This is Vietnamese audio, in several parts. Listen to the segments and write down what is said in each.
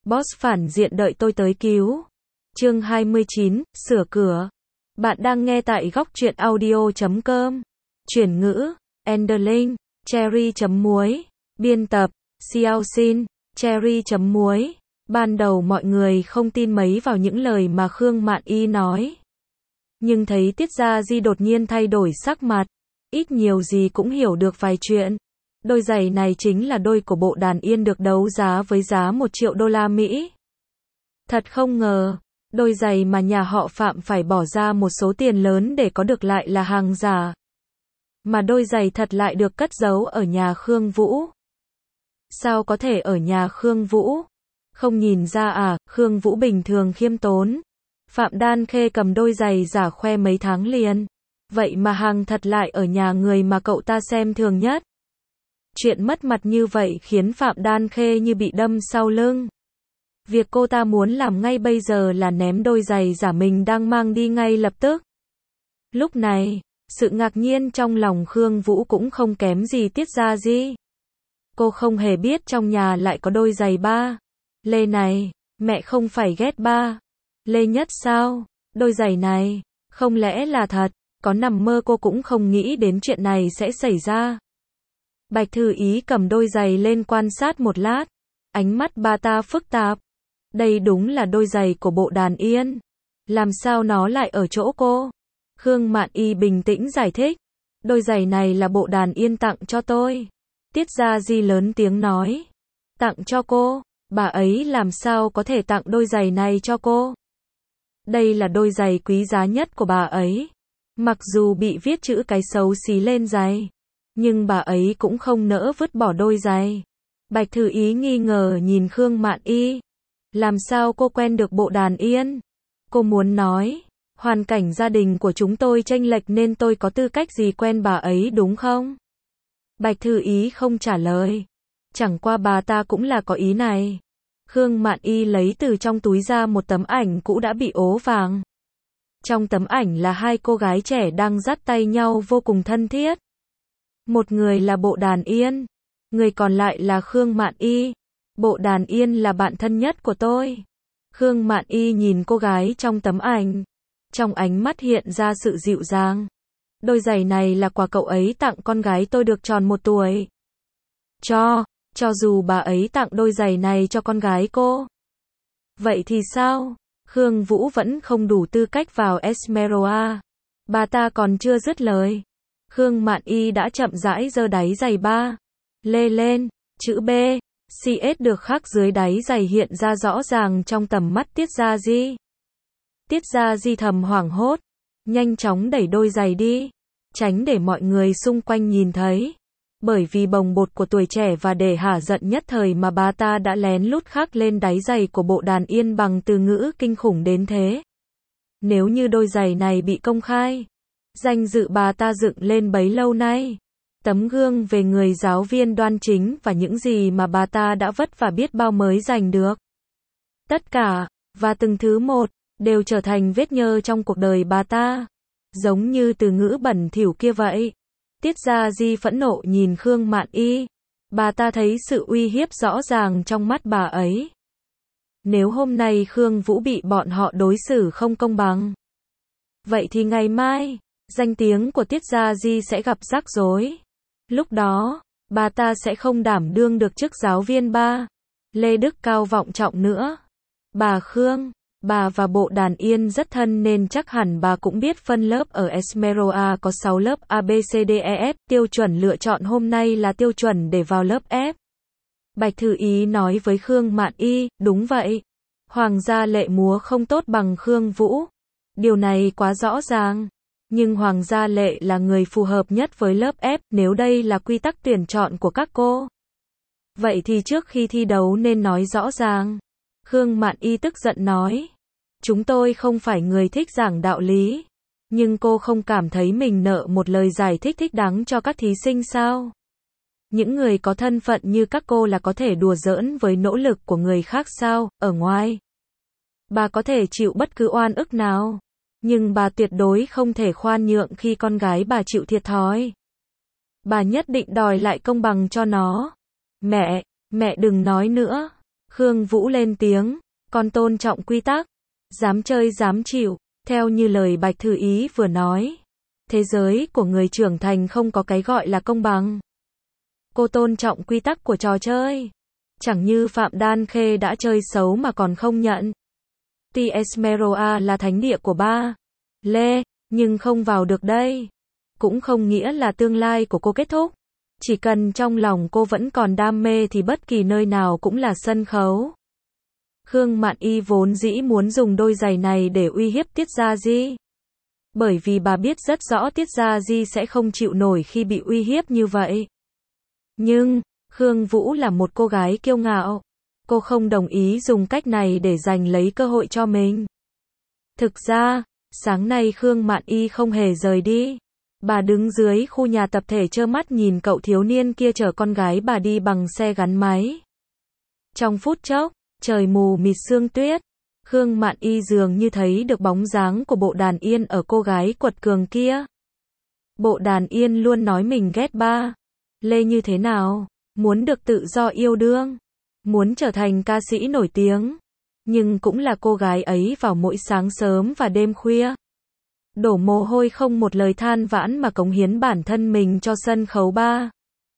Boss phản diện đợi tôi tới cứu. Chương 29, sửa cửa. Bạn đang nghe tại góc truyện audio.com. Chuyển ngữ, Enderlink, Cherry.muối. Biên tập, Xiao Xin, Cherry.muối. Ban đầu mọi người không tin mấy vào những lời mà Khương Mạn Y nói. Nhưng thấy Tiết Gia Di đột nhiên thay đổi sắc mặt. Ít nhiều gì cũng hiểu được vài chuyện. Đôi giày này chính là đôi của Bộ Đàn Yên được đấu giá với giá 1 triệu đô la Mỹ. Thật không ngờ, đôi giày mà nhà họ Phạm phải bỏ ra một số tiền lớn để có được lại là hàng giả. Mà đôi giày thật lại được cất giấu ở nhà Khương Vũ. Sao có thể ở nhà Khương Vũ? Không nhìn ra à, Khương Vũ bình thường khiêm tốn. Phạm Đan Khê cầm đôi giày giả khoe mấy tháng liền. Vậy mà hàng thật lại ở nhà người mà cậu ta xem thường nhất. Chuyện mất mặt như vậy khiến Phạm Đan Khê như bị đâm sau lưng. Việc cô ta muốn làm ngay bây giờ là ném đôi giày giả mình đang mang đi ngay lập tức. Lúc này, sự ngạc nhiên trong lòng Khương Vũ cũng không kém gì Tiết Gia Di. Cô không hề biết trong nhà lại có đôi giày ba lê này, mẹ không phải ghét ba lê nhất sao? Đôi giày này, không lẽ là thật? Có nằm mơ cô cũng không nghĩ đến chuyện này sẽ xảy ra. Bạch Thư Ý cầm đôi giày lên quan sát một lát. Ánh mắt bà ta phức tạp. Đây đúng là đôi giày của Bộ Đàn Yên. Làm sao nó lại ở chỗ cô? Khương Mạn Y bình tĩnh giải thích. Đôi giày này là Bộ Đàn Yên tặng cho tôi. Tiết Gia Di lớn tiếng nói. Tặng cho cô? Bà ấy làm sao có thể tặng đôi giày này cho cô? Đây là đôi giày quý giá nhất của bà ấy. Mặc dù bị viết chữ cái xấu xí lên giày, nhưng bà ấy cũng không nỡ vứt bỏ đôi giày. Bạch Thư Ý nghi ngờ nhìn Khương Mạn Y. Làm sao cô quen được Bộ Đàn Yên? Cô muốn nói, hoàn cảnh gia đình của chúng tôi chênh lệch nên tôi có tư cách gì quen bà ấy đúng không? Bạch Thư Ý không trả lời. Chẳng qua bà ta cũng là có ý này. Khương Mạn Y lấy từ trong túi ra một tấm ảnh cũ đã bị ố vàng. Trong tấm ảnh là hai cô gái trẻ đang dắt tay nhau vô cùng thân thiết. Một người là Bộ Đàn Yên, người còn lại là Khương Mạn Y. Bộ Đàn Yên là bạn thân nhất của tôi. Khương Mạn Y nhìn cô gái trong tấm ảnh. Trong ánh mắt hiện ra sự dịu dàng. Đôi giày này là quà cậu ấy tặng con gái tôi được tròn 1 tuổi. Cho dù bà ấy tặng đôi giày này cho con gái cô. Vậy thì sao? Khương Vũ vẫn không đủ tư cách vào Esmeralda. Bà ta còn chưa dứt lời. Khương Mạn Y đã chậm rãi giơ đáy giày ba lê lên, chữ B, CS được khắc dưới đáy giày hiện ra rõ ràng trong tầm mắt Tiết Gia Di. Tiết Gia Di thầm hoảng hốt, nhanh chóng đẩy đôi giày đi, tránh để mọi người xung quanh nhìn thấy. Bởi vì bồng bột của tuổi trẻ và để hả giận nhất thời mà bà ta đã lén lút khắc lên đáy giày của Bộ Đàn Yên bằng từ ngữ kinh khủng đến thế. Nếu như đôi giày này bị công khai, danh dự bà ta dựng lên bấy lâu nay, tấm gương về người giáo viên đoan chính và những gì mà bà ta đã vất vả biết bao mới giành được. Tất cả, và từng thứ một, đều trở thành vết nhơ trong cuộc đời bà ta. Giống như từ ngữ bẩn thỉu kia vậy. Tiết Gia Di phẫn nộ nhìn Khương Mạn Y. Bà ta thấy sự uy hiếp rõ ràng trong mắt bà ấy. Nếu hôm nay Khương Vũ bị bọn họ đối xử không công bằng, vậy thì ngày mai, danh tiếng của Tiết Gia Di sẽ gặp rắc rối. Lúc đó, bà ta sẽ không đảm đương được chức giáo viên ba lê đức cao vọng trọng nữa. Bà Khương, bà và Bộ Đàn Yên rất thân nên chắc hẳn bà cũng biết phân lớp ở Esmeralda có 6 lớp ABCDEF, tiêu chuẩn lựa chọn hôm nay là tiêu chuẩn để vào lớp F. Bạch Thư Ý nói với Khương Mạn Y, đúng vậy. Hoàng gia Lệ múa không tốt bằng Khương Vũ. Điều này quá rõ ràng. Nhưng Hoàng gia Lệ là người phù hợp nhất với lớp F, nếu đây là quy tắc tuyển chọn của các cô. Vậy thì trước khi thi đấu nên nói rõ ràng. Khương Mạn Y tức giận nói. Chúng tôi không phải người thích giảng đạo lý. Nhưng cô không cảm thấy mình nợ một lời giải thích thích đáng cho các thí sinh sao? Những người có thân phận như các cô là có thể đùa giỡn với nỗ lực của người khác sao? Ở ngoài, bà có thể chịu bất cứ oan ức nào. Nhưng bà tuyệt đối không thể khoan nhượng khi con gái bà chịu thiệt thòi. Bà nhất định đòi lại công bằng cho nó. Mẹ đừng nói nữa. Khương Vũ lên tiếng, con tôn trọng quy tắc, dám chơi dám chịu, theo như lời Bạch Thư Ý vừa nói. Thế giới của người trưởng thành không có cái gọi là công bằng. Cô tôn trọng quy tắc của trò chơi. Chẳng như Phạm Đan Khê đã chơi xấu mà còn không nhận. Tuy Esmeralda là thánh địa của ba Lê, nhưng không vào được đây. Cũng không nghĩa là tương lai của cô kết thúc. Chỉ cần trong lòng cô vẫn còn đam mê thì bất kỳ nơi nào cũng là sân khấu. Khương Mạn Y vốn dĩ muốn dùng đôi giày này để uy hiếp Tiết Gia Di. Bởi vì bà biết rất rõ Tiết Gia Di sẽ không chịu nổi khi bị uy hiếp như vậy. Nhưng, Khương Vũ là một cô gái kiêu ngạo. Cô không đồng ý dùng cách này để giành lấy cơ hội cho mình. Thực ra, sáng nay Khương Mạn Y không hề rời đi. Bà đứng dưới khu nhà tập thể trơ mắt nhìn cậu thiếu niên kia chở con gái bà đi bằng xe gắn máy. Trong phút chốc, trời mù mịt sương tuyết. Khương Mạn Y dường như thấy được bóng dáng của Bộ Đàn Yên ở cô gái quật cường kia. Bộ Đàn Yên luôn nói mình ghét ba Lê như thế nào, muốn được tự do yêu đương, muốn trở thành ca sĩ nổi tiếng. Nhưng cũng là cô gái ấy vào mỗi sáng sớm và đêm khuya. Đổ mồ hôi không một lời than vãn mà cống hiến bản thân mình cho sân khấu ba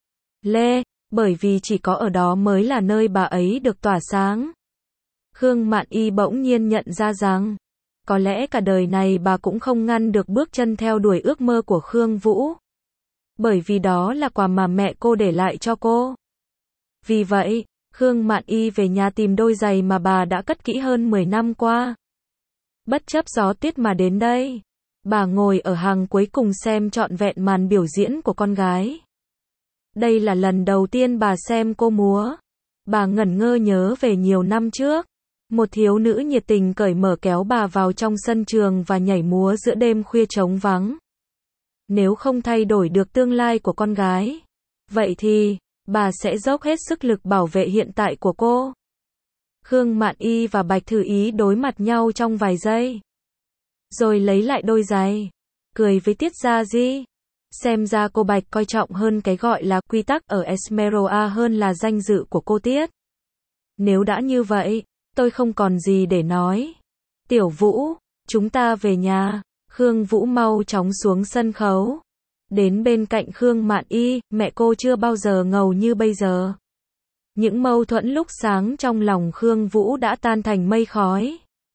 Lê, bởi vì chỉ có ở đó mới là nơi bà ấy được tỏa sáng. Khương Mạn Y bỗng nhiên nhận ra rằng, có lẽ cả đời này bà cũng không ngăn được bước chân theo đuổi ước mơ của Khương Vũ. Bởi vì đó là quà mà mẹ cô để lại cho cô. Vì vậy, Khương Mạn Y về nhà tìm đôi giày mà bà đã cất kỹ hơn 10 năm qua. Bất chấp gió tuyết mà đến đây. Bà ngồi ở hàng cuối cùng xem trọn vẹn màn biểu diễn của con gái. Đây là lần đầu tiên bà xem cô múa. Bà ngẩn ngơ nhớ về nhiều năm trước. Một thiếu nữ nhiệt tình cởi mở kéo bà vào trong sân trường và nhảy múa giữa đêm khuya trống vắng. Nếu không thay đổi được tương lai của con gái, vậy thì, bà sẽ dốc hết sức lực bảo vệ hiện tại của cô. Khương Mạn Y và Bạch Thư Ý đối mặt nhau trong vài giây. Rồi lấy lại đôi giày. Cười với Tiết Gia Di. Xem ra cô Bạch coi trọng hơn cái gọi là quy tắc ở Esmeralda hơn là danh dự của cô Tiết. Nếu đã như vậy, tôi không còn gì để nói. Tiểu Vũ, chúng ta về nhà. Khương Vũ mau chóng xuống sân khấu. Đến bên cạnh Khương Mạn Y, mẹ cô chưa bao giờ ngầu như bây giờ. Những mâu thuẫn lúc sáng trong lòng Khương Vũ đã tan thành mây khói.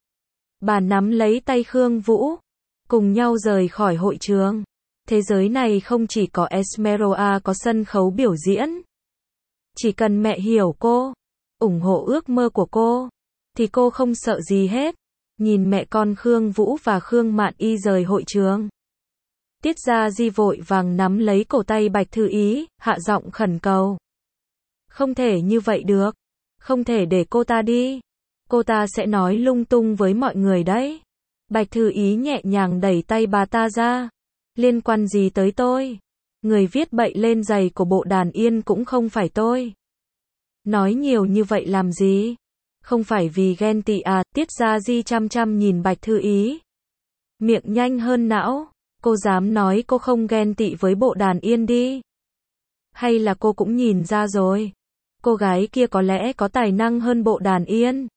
Bà nắm lấy tay Khương Vũ, cùng nhau rời khỏi hội trường. Thế giới này không chỉ có Esmeralda có sân khấu biểu diễn. Chỉ cần mẹ hiểu cô, ủng hộ ước mơ của cô, thì cô không sợ gì hết. Nhìn mẹ con Khương Vũ và Khương Mạn Y rời hội trường. Tiết Gia Di vội vàng nắm lấy cổ tay Bạch Thư Ý, hạ giọng khẩn cầu. Không thể như vậy được. Không thể để cô ta đi. Cô ta sẽ nói lung tung với mọi người đấy. Bạch Thư Ý nhẹ nhàng đẩy tay bà ta ra. Liên quan gì tới tôi? Người viết bậy lên giày của Bộ Đàn Yên cũng không phải tôi. Nói nhiều như vậy làm gì? Không phải vì ghen tị à? Tiết Gia Di chăm chăm nhìn Bạch Thư Ý. Miệng nhanh hơn não. Cô dám nói cô không ghen tị với Bộ Đàn Yên đi. Hay là cô cũng nhìn ra rồi? Cô gái kia có lẽ có tài năng hơn Bộ Đàn Yên.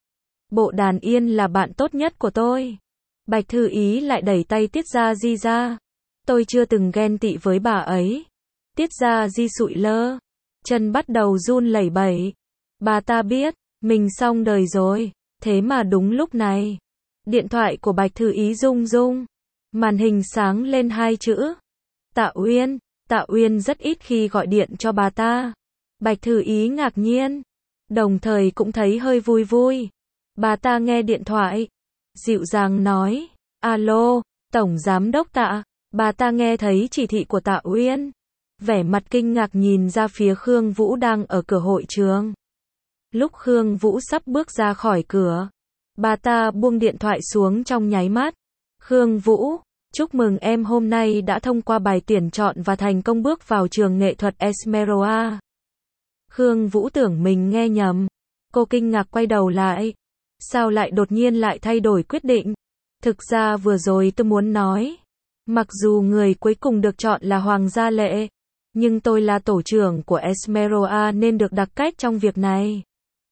Bộ Đàn Yên là bạn tốt nhất của tôi. Bạch Thư Ý lại đẩy tay Tiết Gia Di ra. Tôi chưa từng ghen tị với bà ấy. Tiết Gia Di sụi lơ. Chân bắt đầu run lẩy bẩy. Bà ta biết, mình xong đời rồi. Thế mà đúng lúc này, điện thoại của Bạch Thư Ý rung rung. Màn hình sáng lên hai chữ. Tạ Uyên. Tạ Uyên rất ít khi gọi điện cho bà ta. Bạch Thư Ý ngạc nhiên. Đồng thời cũng thấy hơi vui vui. Bà ta nghe điện thoại. Dịu dàng nói. Alo, Tổng Giám đốc Tạ. Bà ta nghe thấy chỉ thị của Tạ Uyên. Vẻ mặt kinh ngạc nhìn ra phía Khương Vũ đang ở cửa hội trường. Lúc Khương Vũ sắp bước ra khỏi cửa, bà ta buông điện thoại xuống trong nháy mắt. Khương Vũ, chúc mừng em hôm nay đã thông qua bài tuyển chọn và thành công bước vào trường nghệ thuật Esmeralda. Khương Vũ tưởng mình nghe nhầm. Cô kinh ngạc quay đầu lại. Sao lại đột nhiên lại thay đổi quyết định? Thực ra vừa rồi tôi muốn nói. Mặc dù người cuối cùng được chọn là Hoàng Gia Lệ, nhưng tôi là tổ trưởng của Esmeralda nên được đặc cách trong việc này.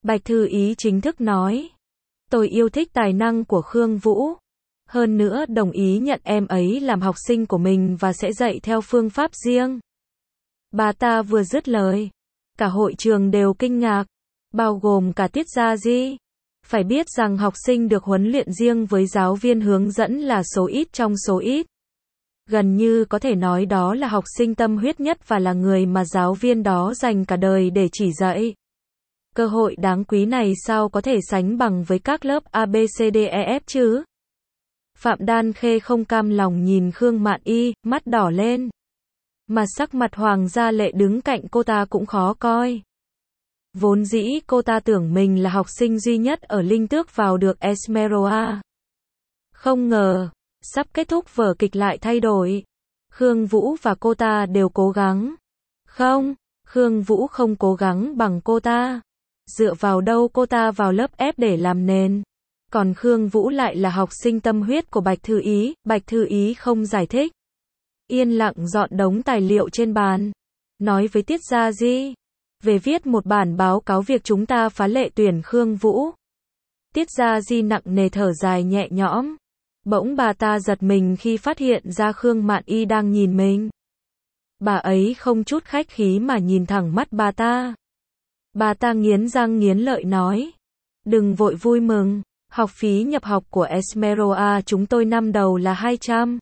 Bạch Thư Ý chính thức nói. Tôi yêu thích tài năng của Khương Vũ. Hơn nữa đồng ý nhận em ấy làm học sinh của mình và sẽ dạy theo phương pháp riêng. Bà ta vừa dứt lời. Cả hội trường đều kinh ngạc. Bao gồm cả Tiết Gia Di. Phải biết rằng học sinh được huấn luyện riêng với giáo viên hướng dẫn là số ít trong số ít. Gần như có thể nói đó là học sinh tâm huyết nhất và là người mà giáo viên đó dành cả đời để chỉ dạy. Cơ hội đáng quý này sao có thể sánh bằng với các lớp ABCDEF chứ? Phạm Đan Khê không cam lòng nhìn Khương Mạn Y, mắt đỏ lên. Mà sắc mặt Hoàng Gia Lệ đứng cạnh cô ta cũng khó coi. Vốn dĩ cô ta tưởng mình là học sinh duy nhất ở Linh Tước vào được Esmeralda. Không ngờ, sắp kết thúc vở kịch lại thay đổi. Khương Vũ và cô ta đều cố gắng. Không, Khương Vũ không cố gắng bằng cô ta. Dựa vào đâu cô ta vào lớp ép để làm nền. Còn Khương Vũ lại là học sinh tâm huyết của Bạch Thư Ý. Bạch Thư Ý không giải thích. Yên lặng dọn đống tài liệu trên bàn. Nói với Tiết Gia Di. Về viết một bản báo cáo việc chúng ta phá lệ tuyển Khương Vũ. Tiết Gia Di nặng nề thở dài nhẹ nhõm. Bỗng bà ta giật mình khi phát hiện ra Khương Mạn Y đang nhìn mình. Bà ấy không chút khách khí mà nhìn thẳng mắt bà ta. Bà ta nghiến răng nghiến lợi nói. Đừng vội vui mừng, học phí nhập học của Esmeralda chúng tôi năm đầu là 200.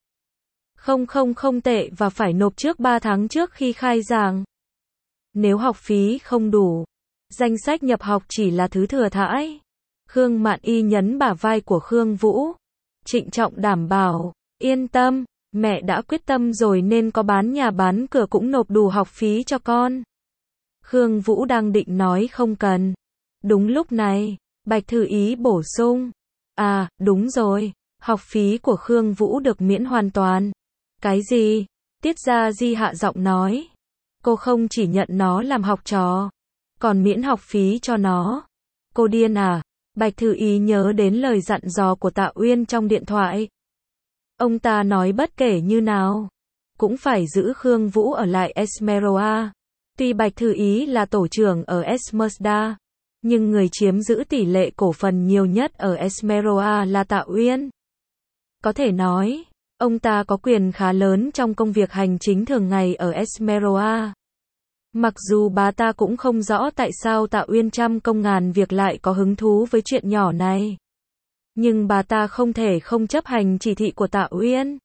Không tệ và phải nộp trước 3 tháng trước khi khai giảng. Nếu học phí không đủ, danh sách nhập học chỉ là thứ thừa thãi. Khương Mạn Y nhấn bả vai của Khương Vũ. Trịnh trọng đảm bảo, yên tâm, mẹ đã quyết tâm rồi nên có bán nhà bán cửa cũng nộp đủ học phí cho con. Khương Vũ đang định nói không cần. Đúng lúc này, Bạch Thư Ý bổ sung. À, đúng rồi, học phí của Khương Vũ được miễn hoàn toàn. Cái gì? Tiết Gia Di hạ giọng nói. Cô không chỉ nhận nó làm học trò, còn miễn học phí cho nó. Cô điên à? Bạch Thư Ý nhớ đến lời dặn dò của Tạ Uyên trong điện thoại. Ông ta nói bất kể như nào, cũng phải giữ Khương Vũ ở lại Esmeralda. Tuy Bạch Thư Ý là tổ trưởng ở Esmeralda, nhưng người chiếm giữ tỷ lệ cổ phần nhiều nhất ở Esmeralda là Tạ Uyên. Có thể nói, ông ta có quyền khá lớn trong công việc hành chính thường ngày ở Esmeralda. Mặc dù bà ta cũng không rõ tại sao Tạ Uyên trăm công ngàn việc lại có hứng thú với chuyện nhỏ này. Nhưng bà ta không thể không chấp hành chỉ thị của Tạ Uyên.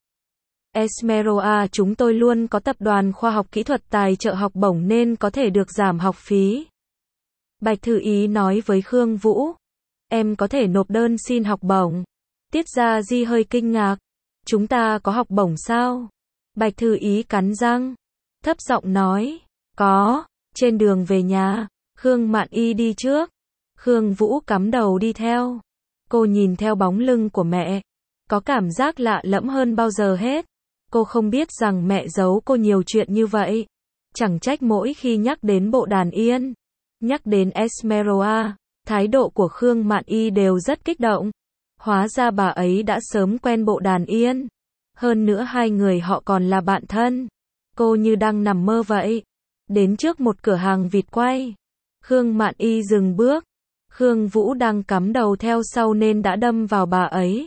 Esmeralda chúng tôi luôn có tập đoàn khoa học kỹ thuật tài trợ học bổng nên có thể được giảm học phí. Bạch Thư Ý nói với Khương Vũ. Em có thể nộp đơn xin học bổng. Tiết Gia Di hơi kinh ngạc. Chúng ta có học bổng sao? Bạch Thư Ý cắn răng. Thấp giọng nói. Có, trên đường về nhà, Khương Mạn Y đi trước. Khương Vũ cắm đầu đi theo. Cô nhìn theo bóng lưng của mẹ. Có cảm giác lạ lẫm hơn bao giờ hết. Cô không biết rằng mẹ giấu cô nhiều chuyện như vậy. Chẳng trách mỗi khi nhắc đến bộ đàn yên, nhắc đến Esmeralda, thái độ của Khương Mạn Y đều rất kích động. Hóa ra bà ấy đã sớm quen bộ đàn yên. Hơn nữa hai người họ còn là bạn thân. Cô như đang nằm mơ vậy. Đến trước một cửa hàng vịt quay, Khương Mạn Y dừng bước. Khương Vũ đang cắm đầu theo sau nên đã đâm vào bà ấy.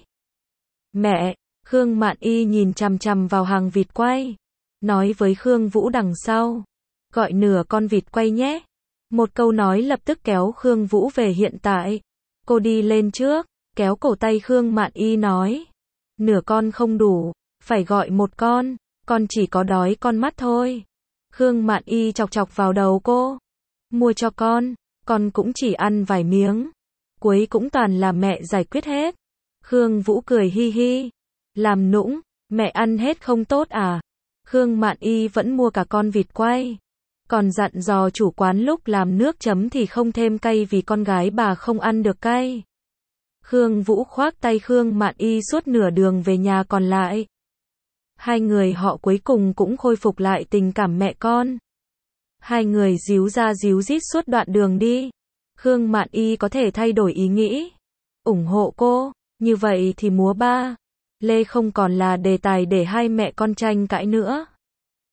Mẹ, Khương Mạn Y nhìn chằm chằm vào hàng vịt quay. Nói với Khương Vũ đằng sau. Gọi nửa con vịt quay nhé. Một câu nói lập tức kéo Khương Vũ về hiện tại. Cô đi lên trước, kéo cổ tay Khương Mạn Y nói. Nửa con không đủ, phải gọi một con chỉ có đói con mắt thôi. Khương Mạn Y chọc chọc vào đầu cô. Mua cho con cũng chỉ ăn vài miếng. Cuối cũng toàn là mẹ giải quyết hết. Khương Vũ cười hi hi. Làm nũng, mẹ ăn hết không tốt à? Khương Mạn Y vẫn mua cả con vịt quay. Còn dặn dò chủ quán lúc làm nước chấm thì không thêm cay vì con gái bà không ăn được cay. Khương Vũ khoác tay Khương Mạn Y suốt nửa đường về nhà còn lại. Hai người họ cuối cùng cũng khôi phục lại tình cảm mẹ con. Hai người díu ra díu dít suốt đoạn đường đi. Khương Mạn Y có thể thay đổi ý nghĩ, ủng hộ cô, như vậy thì múa ba lê không còn là đề tài để hai mẹ con tranh cãi nữa.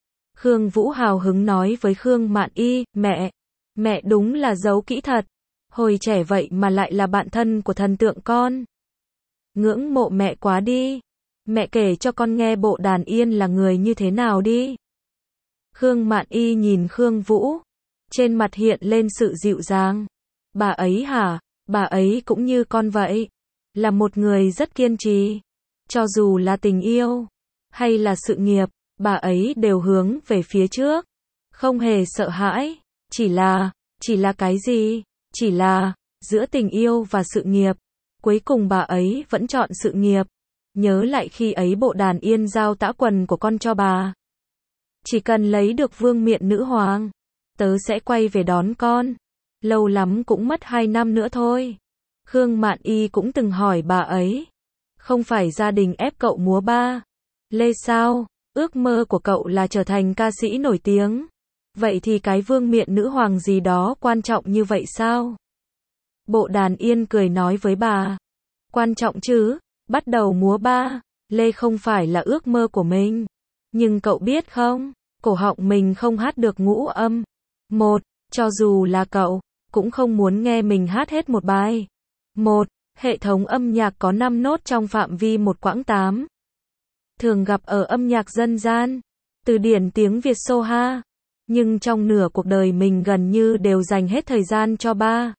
Khương Vũ hào hứng nói với Khương Mạn Y, mẹ đúng là giấu kỹ thật. Hồi trẻ vậy mà lại là bạn thân của thần tượng con. Ngưỡng mộ mẹ quá đi. Mẹ kể cho con nghe bộ đàn yên là người như thế nào đi. Khương Mạn Y nhìn Khương Vũ. Trên mặt hiện lên sự dịu dàng. Bà ấy hả? Bà ấy cũng như con vậy. Là một người rất kiên trì. Cho dù là tình yêu, hay là sự nghiệp, bà ấy đều hướng về phía trước. Không hề sợ hãi. Chỉ là cái gì? Chỉ là, giữa tình yêu và sự nghiệp. Cuối cùng bà ấy vẫn chọn sự nghiệp. Nhớ lại khi ấy bộ đàn yên giao tã quần của con cho bà. Chỉ cần lấy được vương miện nữ hoàng, tớ sẽ quay về đón con. Lâu lắm cũng mất 2 năm nữa thôi. Khương Mạn Y cũng từng hỏi bà ấy. Không phải gia đình ép cậu múa ba lê sao? Ước mơ của cậu là trở thành ca sĩ nổi tiếng. Vậy thì cái vương miện nữ hoàng gì đó quan trọng như vậy sao? Bộ đàn yên cười nói với bà. Quan trọng chứ, bắt đầu múa ba lê không phải là ước mơ của mình. Nhưng cậu biết không, cổ họng mình không hát được ngũ âm. Cho dù là cậu, cũng không muốn nghe mình hát hết một bài. Hệ thống âm nhạc có 5 nốt trong phạm vi một quãng 8. Thường gặp ở âm nhạc dân gian, từ điển tiếng Việt Soha. Nhưng trong nửa cuộc đời mình gần như đều dành hết thời gian cho ba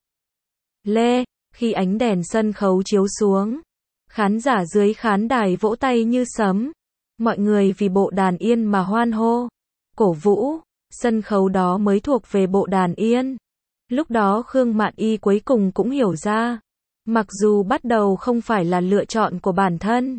lê. Khi ánh đèn sân khấu chiếu xuống, khán giả dưới khán đài vỗ tay như sấm. Mọi người vì bộ đàn yên mà hoan hô, cổ vũ. Sân khấu đó mới thuộc về bộ đàn yên. Lúc đó Khương Mạn Y cuối cùng cũng hiểu ra. Mặc dù bắt đầu không phải là lựa chọn của bản thân,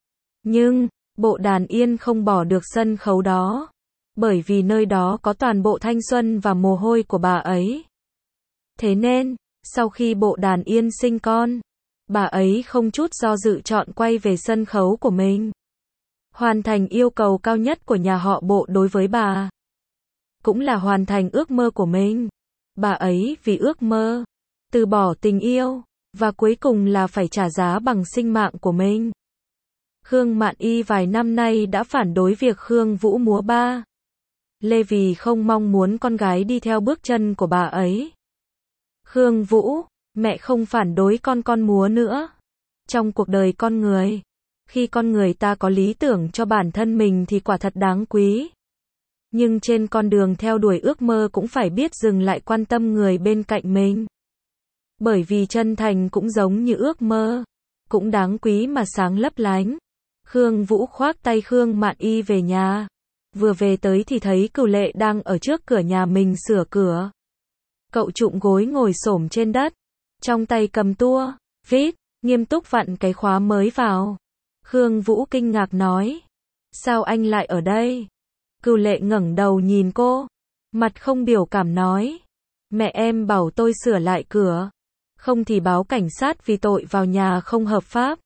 nhưng bộ đàn yên không bỏ được sân khấu đó. Bởi vì nơi đó có toàn bộ thanh xuân và mồ hôi của bà ấy. Thế nên, sau khi bộ đàn yên sinh con, bà ấy không chút do dự chọn quay về sân khấu của mình. Hoàn thành yêu cầu cao nhất của nhà họ Bộ đối với bà. Cũng là hoàn thành ước mơ của mình. Bà ấy vì ước mơ, từ bỏ tình yêu, và cuối cùng là phải trả giá bằng sinh mạng của mình. Khương Mạn Y vài năm nay đã phản đối việc Khương Vũ múa ba lê vì không mong muốn con gái đi theo bước chân của bà ấy. Khương Vũ, mẹ không phản đối con múa nữa. Trong cuộc đời con người, khi con người ta có lý tưởng cho bản thân mình thì quả thật đáng quý. Nhưng trên con đường theo đuổi ước mơ cũng phải biết dừng lại quan tâm người bên cạnh mình. Bởi vì chân thành cũng giống như ước mơ, cũng đáng quý mà sáng lấp lánh. Khương Vũ khoác tay Khương Mạn Y về nhà. Vừa về tới thì thấy Cửu Lệ đang ở trước cửa nhà mình sửa cửa. Cậu trụm gối ngồi xổm trên đất, trong tay cầm tua vít, nghiêm túc vặn cái khóa mới vào. Khương Vũ kinh ngạc nói. Sao anh lại ở đây? Cửu Lệ ngẩng đầu nhìn cô, mặt không biểu cảm nói. Mẹ em bảo tôi sửa lại cửa, không thì báo cảnh sát vì tội vào nhà không hợp pháp.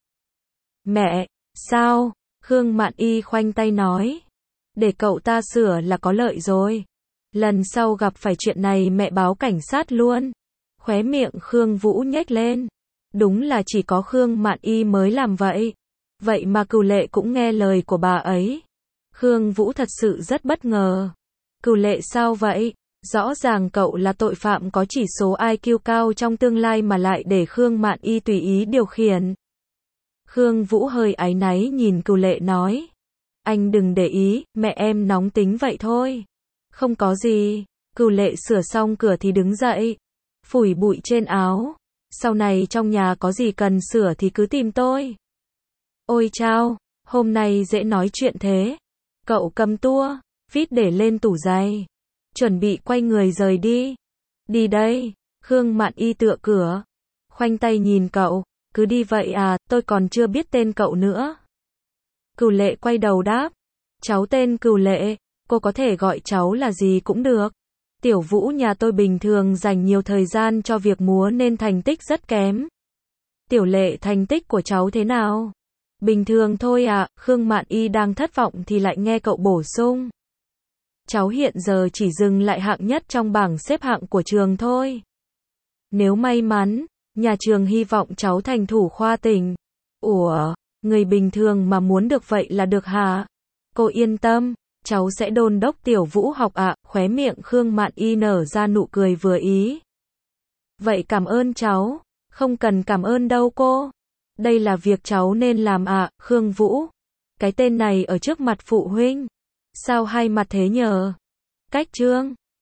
Mẹ, sao? Khương Mạn Y khoanh tay nói. Để cậu ta sửa là có lợi rồi. Lần sau gặp phải chuyện này mẹ báo cảnh sát luôn. Khóe miệng Khương Vũ nhếch lên. Đúng là chỉ có Khương Mạn Y mới làm vậy. Vậy mà Cửu Lệ cũng nghe lời của bà ấy. Khương Vũ thật sự rất bất ngờ. Cửu Lệ sao vậy? Rõ ràng cậu là tội phạm có chỉ số IQ cao trong tương lai mà lại để Khương Mạn Y tùy ý điều khiển. Khương Vũ hơi áy náy nhìn Cửu Lệ nói. Anh đừng để ý, mẹ em nóng tính vậy thôi. Không có gì. Cửu Lệ sửa xong cửa thì đứng dậy, phủi bụi trên áo. Sau này trong nhà có gì cần sửa thì cứ tìm tôi. Ôi chao, hôm nay dễ nói chuyện thế. Cậu cầm tua vít để lên tủ giày, chuẩn bị quay người rời đi. Đi đây. Khương Mạn Y tựa cửa, khoanh tay nhìn cậu. Cứ đi vậy à, tôi còn chưa biết tên cậu nữa. Cửu Lệ quay đầu đáp. Cháu tên Cửu Lệ, cô có thể gọi cháu là gì cũng được. Tiểu Vũ nhà tôi bình thường dành nhiều thời gian cho việc múa nên thành tích rất kém. Tiểu Lệ, thành tích của cháu thế nào? Bình thường thôi ạ. Khương Mạn Y đang thất vọng thì lại nghe cậu bổ sung. Cháu hiện giờ chỉ dừng lại hạng nhất trong bảng xếp hạng của trường thôi. Nếu may mắn, nhà trường hy vọng cháu thành thủ khoa tỉnh. Ủa, người bình thường mà muốn được vậy là được hả? Cô yên tâm, cháu sẽ đôn đốc Tiểu Vũ học ạ. Khóe miệng Khương Mạn Y nở ra nụ cười vừa ý. Vậy cảm ơn cháu. Không cần cảm ơn đâu cô. Đây là việc cháu nên làm ạ, Khương Vũ. Cái tên này ở trước mặt phụ huynh. Sao hay mặt thế nhờ? Cách Trương.